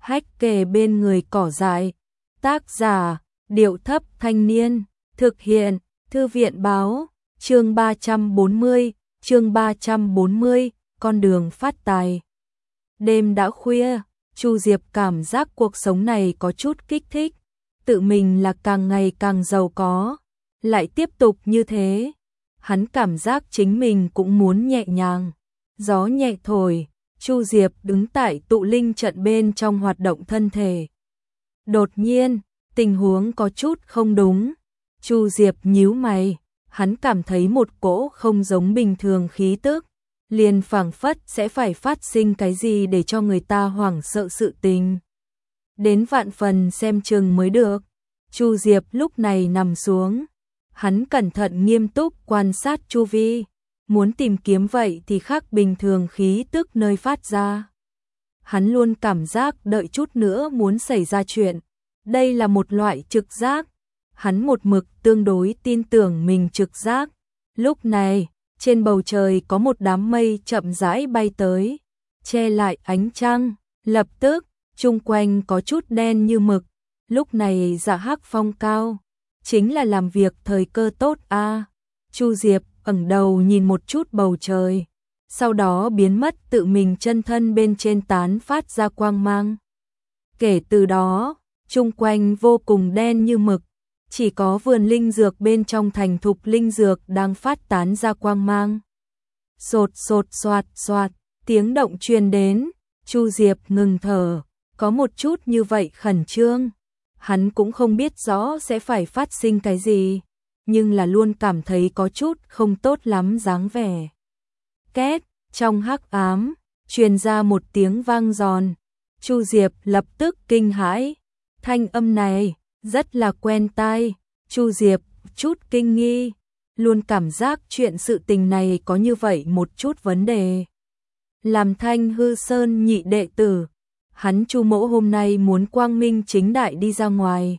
Hách kề bên người cỏ dại. Tác giả, Điệu Thấp Thanh Niên. Thực hiện, Thư viện báo. Chương 340, con đường phát tài. Đêm đã khuya, Chu Diệp cảm giác cuộc sống này có chút kích thích. Tự mình là càng ngày càng giàu có. Lại tiếp tục như thế. Hắn cảm giác chính mình cũng muốn nhẹ nhàng. Gió nhẹ thổi, Chu Diệp đứng tại tụ linh trận bên trong hoạt động thân thể. Đột nhiên, tình huống có chút không đúng. Chu Diệp nhíu mày, hắn cảm thấy một cỗ không giống bình thường khí tức, liền phảng phất sẽ phải phát sinh cái gì để cho người ta hoảng sợ sự tình. Đến vạn phần xem chừng mới được. Chu Diệp lúc này nằm xuống, hắn cẩn thận nghiêm túc quan sát chu vi, muốn tìm kiếm vậy thì khác bình thường khí tức nơi phát ra. Hắn luôn cảm giác đợi chút nữa muốn xảy ra chuyện. Đây là một loại trực giác. Hắn một mực tương đối tin tưởng mình trực giác. Lúc này, trên bầu trời có một đám mây chậm rãi bay tới, che lại ánh trăng. Lập tức, chung quanh có chút đen như mực. Lúc này Dạ Hắc Phong cao, chính là làm việc thời cơ tốt a. Chu Diệp ẩn đầu nhìn một chút bầu trời, sau đó biến mất, tự mình chân thân bên trên tán phát ra quang mang. Kể từ đó, chung quanh vô cùng đen như mực, chỉ có vườn linh dược bên trong thành thục linh dược đang phát tán ra quang mang. Sột sột soạt soạt, tiếng động truyền đến, Chu Diệp ngừng thở, có một chút như vậy khẩn trương. Hắn cũng không biết rõ sẽ phải phát sinh cái gì, nhưng là luôn cảm thấy có chút không tốt lắm dáng vẻ. Két, trong hắc ám, truyền ra một tiếng vang giòn. Chu Diệp lập tức kinh hãi. Thanh âm này rất là quen tai. Chu Diệp chút kinh nghi, luôn cảm giác chuyện sự tình này có như vậy một chút vấn đề. Làm Thanh Hư Sơn nhị đệ tử, hắn Chu Mỗ hôm nay muốn quang minh chính đại đi ra ngoài,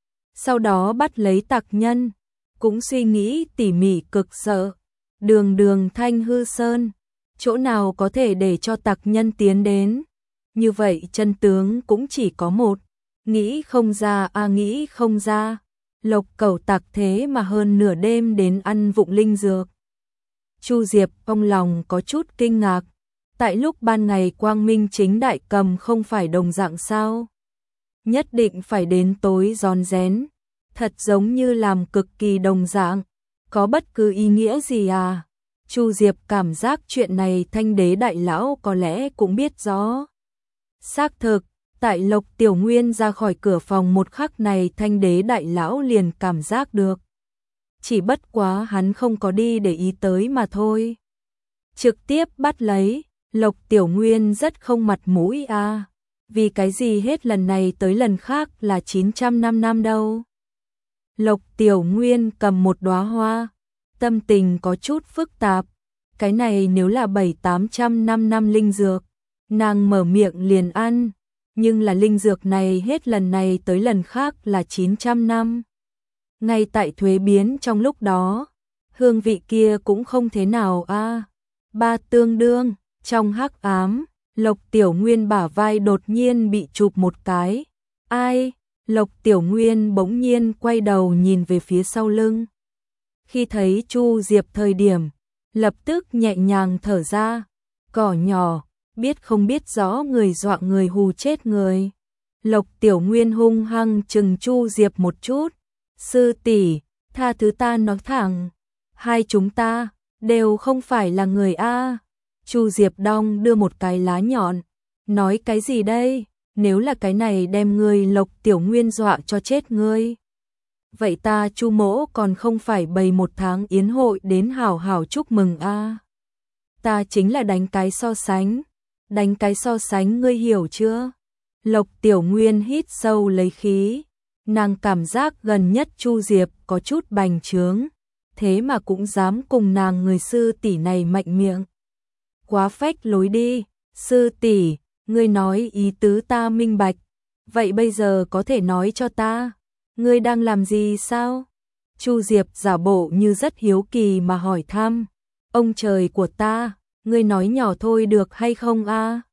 sau đó bắt lấy tặc nhân, cũng suy nghĩ tỉ mỉ cực sợ. Đường Thanh Hư Sơn, chỗ nào có thể để cho tặc nhân tiến đến? Như vậy chân tướng cũng chỉ có một. Nghĩ không ra nghĩ không ra. Lộc Cẩu tặc thế mà hơn nửa đêm đến ăn vụng linh dược. Chu Diệp trong lòng có chút kinh ngạc. Tại lúc ban ngày quang minh chính đại cầm không phải đồng dạng sao? Nhất định phải đến tối rón rén. Thật giống như làm cực kỳ đồng dạng. Có bất cứ ý nghĩa gì à? Chu Diệp cảm giác chuyện này Thanh Đế đại lão có lẽ cũng biết rõ. Xác thực, tại Lộc Tiểu Nguyên ra khỏi cửa phòng một khắc này Thanh Đế đại lão liền cảm giác được. Chỉ bất quá hắn không có đi để ý tới mà thôi. Trực tiếp bắt lấy, Lộc Tiểu Nguyên rất không mặt mũi a. Vì cái gì hết lần này tới lần khác là 900 năm đâu. Lộc Tiểu Nguyên cầm một đóa hoa, tâm tình có chút phức tạp. Cái này nếu là 700-800 năm linh dược, nàng mở miệng liền ăn, nhưng là linh dược này hết lần này tới lần khác là 900 năm. Ngay tại thuế biến trong lúc đó, hương vị kia cũng không thế nào a. Ba tương đương, trong hắc ám, Lộc Tiểu Nguyên bả vai đột nhiên bị chụp một cái. Ai? Lộc Tiểu Nguyên bỗng nhiên quay đầu nhìn về phía sau lưng. Khi thấy Chu Diệp thời điểm, lập tức nhẹ nhàng thở ra. Cỏ nhỏ, biết không biết rõ người dọa người hù chết người. Lộc Tiểu Nguyên hung hăng chừng Chu Diệp một chút. Sư tỷ, tha thứ ta nói thẳng. Hai chúng ta đều không phải là người a. Chu Diệp đong đưa một cái lá nhọn. Nói cái gì đây? Nếu là cái này đem ngươi Lộc Tiểu Nguyên dọa cho chết ngươi. Vậy ta Chu Mỗ còn không phải bày một tháng yến hội đến hảo hảo chúc mừng a. Ta chính là đánh cái so sánh. Đánh cái so sánh ngươi hiểu chưa? Lộc Tiểu Nguyên hít sâu lấy khí. Nàng cảm giác gần nhất Chu Diệp có chút bành trướng. Thế mà cũng dám cùng nàng người sư tỷ này mạnh miệng. Quá phách lối đi. Sư tỷ, ngươi nói ý tứ ta minh bạch. Vậy bây giờ có thể nói cho ta, ngươi đang làm gì sao? Chu Diệp giả bộ như rất hiếu kỳ mà hỏi thăm. Ông trời của ta, ngươi nói nhỏ thôi được hay không a?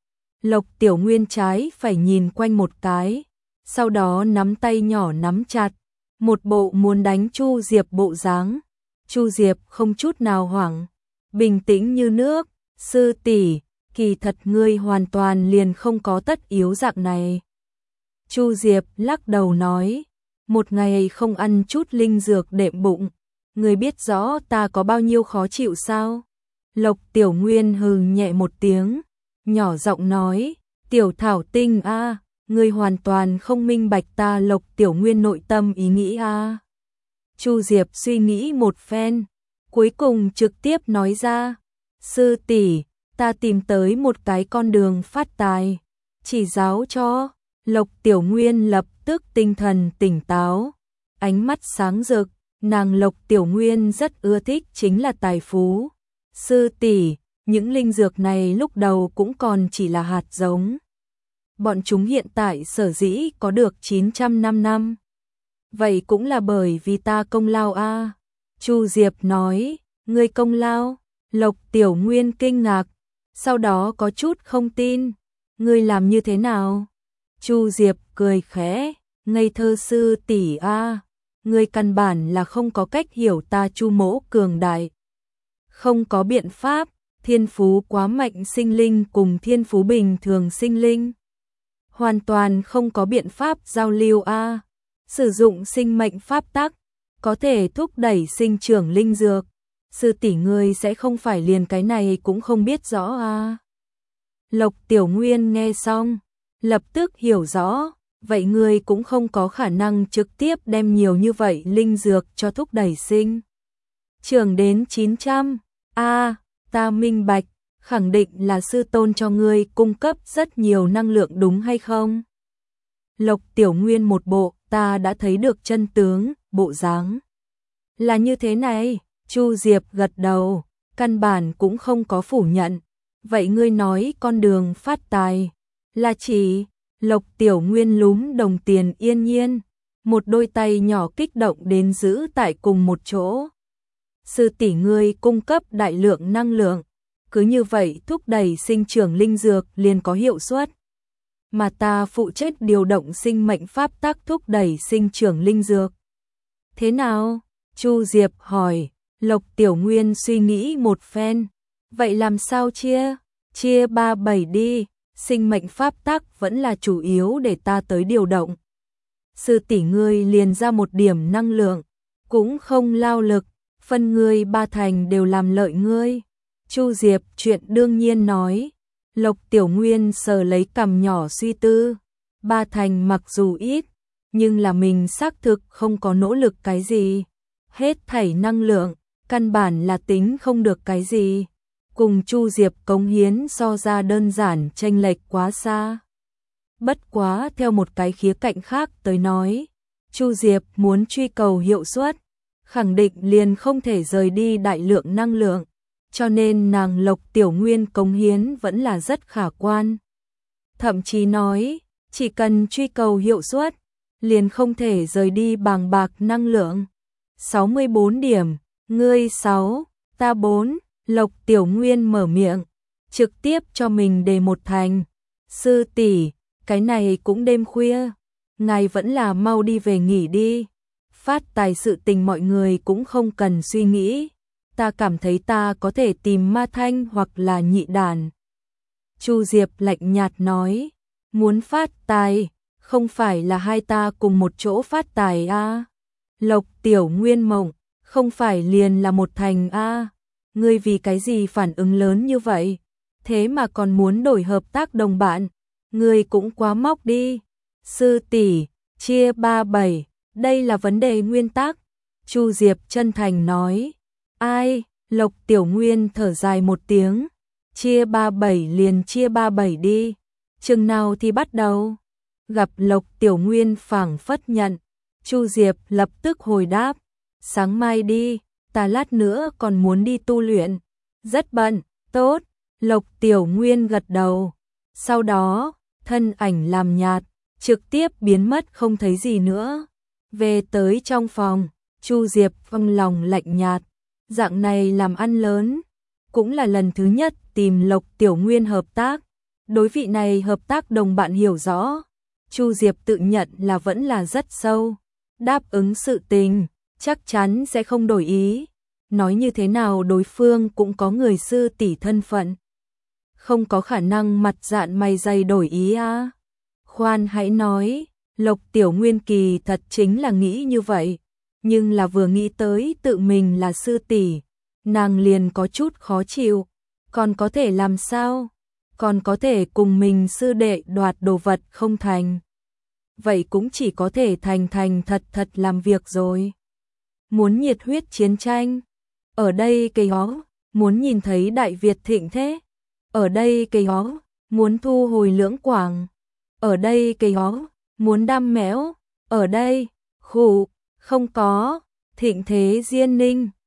Lộc Tiểu Nguyên trái phải nhìn quanh một cái, sau đó nắm tay nhỏ nắm chặt, một bộ muốn đánh Chu Diệp bộ dáng. Chu Diệp không chút nào hoảng, bình tĩnh như nước, sư tỷ, kỳ thật ngươi hoàn toàn liền không có tất yếu dạng này. Chu Diệp lắc đầu nói, một ngày không ăn chút linh dược đệm bụng, ngươi biết rõ ta có bao nhiêu khó chịu sao? Lộc Tiểu Nguyên hừ nhẹ một tiếng, nhỏ giọng nói, Tiểu Thảo Tinh a, ngươi hoàn toàn không minh bạch ta Lộc Tiểu Nguyên nội tâm ý nghĩ a. Chu Diệp suy nghĩ một phen, cuối cùng trực tiếp nói ra, sư tỷ, ta tìm tới một cái con đường phát tài, chỉ giáo cho. Lộc Tiểu Nguyên lập tức tinh thần tỉnh táo, ánh mắt sáng rực, nàng Lộc Tiểu Nguyên rất ưa thích chính là tài phú. Sư tỷ, những linh dược này lúc đầu cũng còn chỉ là hạt giống. Bọn chúng hiện tại sở dĩ có được 905 năm. Vậy cũng là bởi vì ta công lao a. Chu Diệp nói, ngươi công lao? Lộc Tiểu Nguyên kinh ngạc, sau đó có chút không tin, ngươi làm như thế nào? Chu Diệp cười khẽ, ngây thơ sư tỷ a, ngươi căn bản là không có cách hiểu ta Chu mỗ cường đại. Không có biện pháp, thiên phú quá mạnh sinh linh cùng thiên phú bình thường sinh linh. Hoàn toàn không có biện pháp giao lưu a. Sử dụng sinh mệnh pháp tắc, có thể thúc đẩy sinh trưởng linh dược. Sư tỷ ngươi sẽ không phải liền cái này cũng không biết rõ a. Lộc Tiểu Nguyên nghe xong, lập tức hiểu rõ, vậy ngươi cũng không có khả năng trực tiếp đem nhiều như vậy linh dược cho thúc đẩy sinh trưởng đến 900. Ta minh bạch, khẳng định là sư tôn cho ngươi cung cấp rất nhiều năng lượng đúng hay không? Lộc Tiểu Nguyên một bộ, ta đã thấy được chân tướng, bộ dáng. Là như thế này, Chu Diệp gật đầu, căn bản cũng không có phủ nhận. Vậy ngươi nói con đường phát tài, là chỉ, Lộc Tiểu Nguyên lúm đồng tiền yên nhiên, một đôi tay nhỏ kích động đến giữ tại cùng một chỗ. Sư tỷ ngươi cung cấp đại lượng năng lượng, cứ như vậy thúc đẩy sinh trưởng linh dược liền có hiệu suất. Mà ta phụ trách điều động sinh mệnh pháp tắc thúc đẩy sinh trưởng linh dược. Thế nào? Chu Diệp hỏi. Lộc Tiểu Nguyên suy nghĩ một phen. Vậy làm sao chia? Chia 3/7 đi, sinh mệnh pháp tắc vẫn là chủ yếu để ta tới điều động. Sư tỷ ngươi liền ra một điểm năng lượng, cũng không lao lực, phân ngươi 3 thành đều làm lợi ngươi. Chu Diệp chuyện đương nhiên nói. Lộc Tiểu Nguyên sờ lấy cằm nhỏ suy tư, 3 thành mặc dù ít, nhưng là mình xác thực không có nỗ lực cái gì. Hết thảy năng lượng, căn bản là tính không được cái gì. Cùng Chu Diệp cống hiến so ra đơn giản chênh lệch quá xa. Bất quá theo một cái khía cạnh khác tới nói, Chu Diệp muốn truy cầu hiệu suất, khẳng định liền không thể rời đi đại lượng năng lượng. Cho nên nàng Lộc Tiểu Nguyên cống hiến vẫn là rất khả quan. Thậm chí nói, chỉ cần truy cầu hiệu suất, liền không thể rời đi bàng bạc năng lượng. 64 điểm, ngươi 6, ta 4, Lộc Tiểu Nguyên mở miệng, trực tiếp cho mình đề 1 thành. Sư tỷ, cái này cũng đêm khuya, ngài vẫn là mau đi về nghỉ đi. Phát tài sự tình mọi người cũng không cần suy nghĩ. Ta cảm thấy ta có thể tìm Ma Thanh hoặc là Nhị Đàn. Chu Diệp lạnh nhạt nói, muốn phát tài, không phải là hai ta cùng một chỗ phát tài a? Lộc Tiểu Nguyên mộng, không phải liền là 1 thành a? Ngươi vì cái gì phản ứng lớn như vậy? Thế mà còn muốn đổi hợp tác đồng bạn, ngươi cũng quá móc đi. Sư tỷ, chia 3/7, đây là vấn đề nguyên tắc. Chu Diệp chân thành nói. Ai? Lộc Tiểu Nguyên thở dài một tiếng. Chia 3/7 liền chia 3/7 đi. Chừng nào thì bắt đầu? Gặp Lộc Tiểu Nguyên phảng phất nhận. Chu Diệp lập tức hồi đáp. Sáng mai đi, ta lát nữa còn muốn đi tu luyện. Rất bận, tốt. Lộc Tiểu Nguyên gật đầu. Sau đó, thân ảnh làm nhạt, trực tiếp biến mất không thấy gì nữa. Về tới trong phòng, Chu Diệp trong lòng lạnh nhạt. Dạng này làm ăn lớn, cũng là lần thứ nhất tìm Lộc Tiểu Nguyên hợp tác, Đối vị này hợp tác đồng bạn hiểu rõ, Chu Diệp tự nhận là vẫn là rất sâu, đáp ứng sự tình, chắc chắn sẽ không đổi ý. Nói như thế nào đối phương cũng có người sư tỷ thân phận, không có khả năng mặt dạn mày dày đổi ý à. Khoan hãy nói, Lộc Tiểu Nguyên kỳ thật chính là nghĩ như vậy, nhưng là vừa nghĩ tới tự mình là sư tỷ, nàng liền có chút khó chịu, còn có thể làm sao? Còn có thể cùng mình sư đệ đoạt đồ vật không thành. Vậy cũng chỉ có thể thành thành thật thật làm việc rồi. Muốn nhiệt huyết chiến tranh, ở đây cây hó, muốn nhìn thấy Đại Việt thịnh thế, ở đây cây hó, muốn thu hồi Lưỡng Quảng, ở đây cây hó, muốn đam mẽo, ở đây, khụ, không có, thịnh thế Diên Ninh,